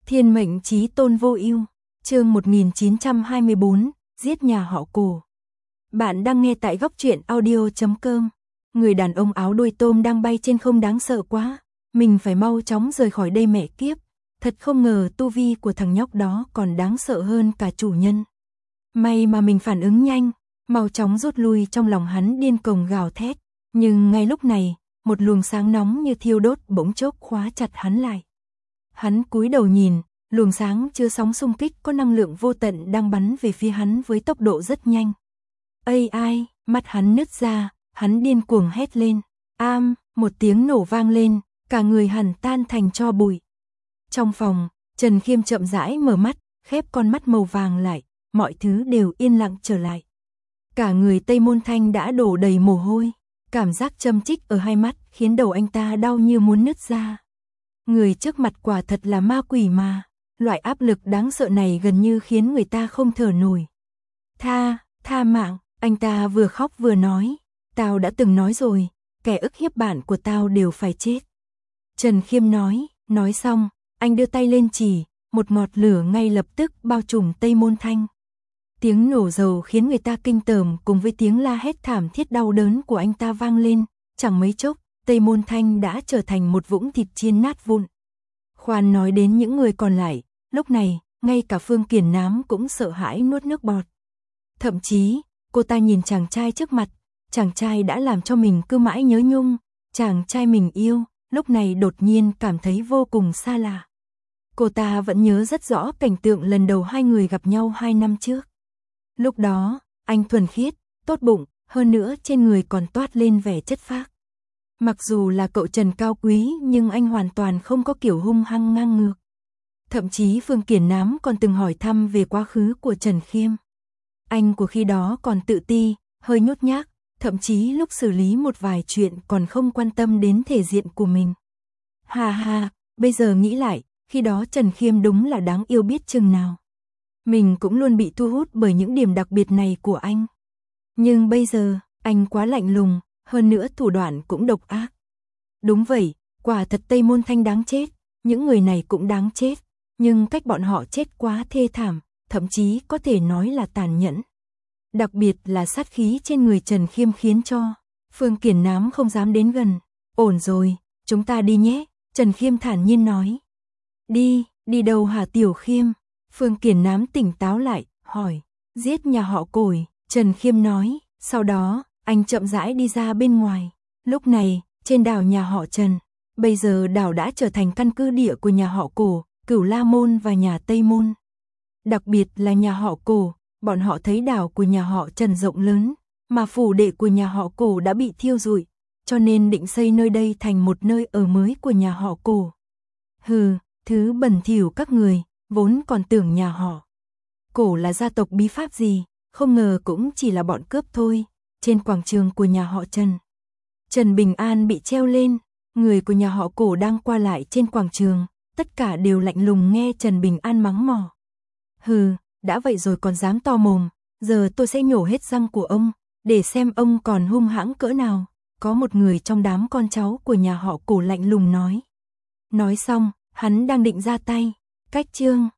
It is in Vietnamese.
Thiên mệnh chí tôn vô ưu, chương 1924, giết nhà họ Cổ. Bạn đang nghe tại góc truyện audio.com. Người đàn ông áo đuôi tôm đang bay trên không đáng sợ quá, mình phải mau chóng rời khỏi đây mẹ kiếp. Thật không ngờ tu vi của thằng nhóc đó còn đáng sợ hơn cả chủ nhân. May mà mình phản ứng nhanh, mau chóng rút lui, trong lòng hắn điên cuồng gào thét. Nhưng ngay lúc này, một luồng sáng nóng như thiêu đốt bỗng chốc khóa chặt hắn lại. Hắn cúi đầu nhìn, luồng sáng chứa sóng xung kích có năng lượng vô tận đang bắn về phía hắn với tốc độ rất nhanh. Ây ai, mắt hắn nứt ra, hắn điên cuồng hét lên. Một tiếng nổ vang lên, cả người hắn tan thành tro bụi. Trong phòng, Trần Khiêm chậm rãi mở mắt, khép con mắt màu vàng lại, mọi thứ đều yên lặng trở lại. Cả người Tây Môn Thanh đã đổ đầy mồ hôi, cảm giác châm chích ở hai mắt khiến đầu anh ta đau như muốn nứt ra. Người trước mặt quả thật là ma quỷ mà, loại áp lực đáng sợ này gần như khiến người ta không thở nổi. Tha mạng, anh ta vừa khóc vừa nói, tao đã từng nói rồi, kẻ ức hiếp bạn của tao đều phải chết. Trần Khiêm nói xong, anh đưa tay lên chỉ, một ngọn lửa ngay lập tức bao trùm Tây Môn Thanh. Tiếng nổ dầu khiến người ta kinh tởm cùng với tiếng la hét thảm thiết đau đớn của anh ta vang lên, chẳng mấy chốc, Tây Môn Thanh đã trở thành một vũng thịt chiên nát vụn. Khoan nói đến những người còn lại, lúc này, ngay cả Phương Kiền Nám cũng sợ hãi nuốt nước bọt. Thậm chí, cô ta nhìn chàng trai trước mặt, chàng trai đã làm cho mình cứ mãi nhớ nhung, chàng trai mình yêu, lúc này đột nhiên cảm thấy vô cùng xa lạ. Cô ta vẫn nhớ rất rõ cảnh tượng lần đầu hai người gặp nhau 2 năm trước. Lúc đó, anh thuần khiết, tốt bụng, hơn nữa trên người còn toát lên vẻ chất phác. Mặc dù là cậu Trần cao quý nhưng anh hoàn toàn không có kiểu hung hăng ngang ngược. Thậm chí Phương Kiền Nám còn từng hỏi thăm về quá khứ của Trần Khiêm. Anh của khi đó còn tự ti, hơi nhút nhát, thậm chí lúc xử lý một vài chuyện còn không quan tâm đến thể diện của mình. Bây giờ nghĩ lại, khi đó Trần Khiêm đúng là đáng yêu biết chừng nào. Mình cũng luôn bị thu hút bởi những điểm đặc biệt này của anh. Nhưng bây giờ, anh quá lạnh lùng, hơn nữa thủ đoạn cũng độc ác. Đúng vậy, quả thật Tây Môn Thanh đáng chết, những người này cũng đáng chết, nhưng cách bọn họ chết quá thê thảm, thậm chí có thể nói là tàn nhẫn. Đặc biệt là sát khí trên người Trần Khiêm khiến cho Phương Kiền Nám không dám đến gần. Ổn rồi, chúng ta đi nhé, Trần Khiêm thản nhiên nói. Đi đâu hả Tiểu Khiêm? Phương Kiền Nám tỉnh táo lại, hỏi. Giết nhà họ Cổi, Trần Khiêm nói, sau đó, anh chậm rãi đi ra bên ngoài. Lúc này, trên đảo nhà họ Trần, bây giờ đảo đã trở thành căn cứ địa của nhà họ Cổ, Cửu La Môn và nhà Tây Môn. Đặc biệt là nhà họ Cổ, bọn họ thấy đảo của nhà họ Trần rộng lớn, mà phủ đệ của nhà họ Cổ đã bị thiêu rụi, cho nên định xây nơi đây thành một nơi ở mới của nhà họ Cổ. Thứ bẩn thỉu các người, vốn còn tưởng nhà họ Cổ là gia tộc bí pháp gì, không ngờ cũng chỉ là bọn cướp thôi. Trên quảng trường của nhà họ Trần Bình An bị treo lên, người của nhà họ Cổ đang qua lại trên quảng trường, tất cả đều lạnh lùng nghe Trần Bình An mắng mỏ. Đã vậy rồi còn dám to mồm, giờ tôi sẽ nhổ hết răng của ông, để xem ông còn hung hãng cỡ nào. Có một người trong đám con cháu của nhà họ Cổ lạnh lùng nói. Nói xong, hắn đang định ra tay, cách chương.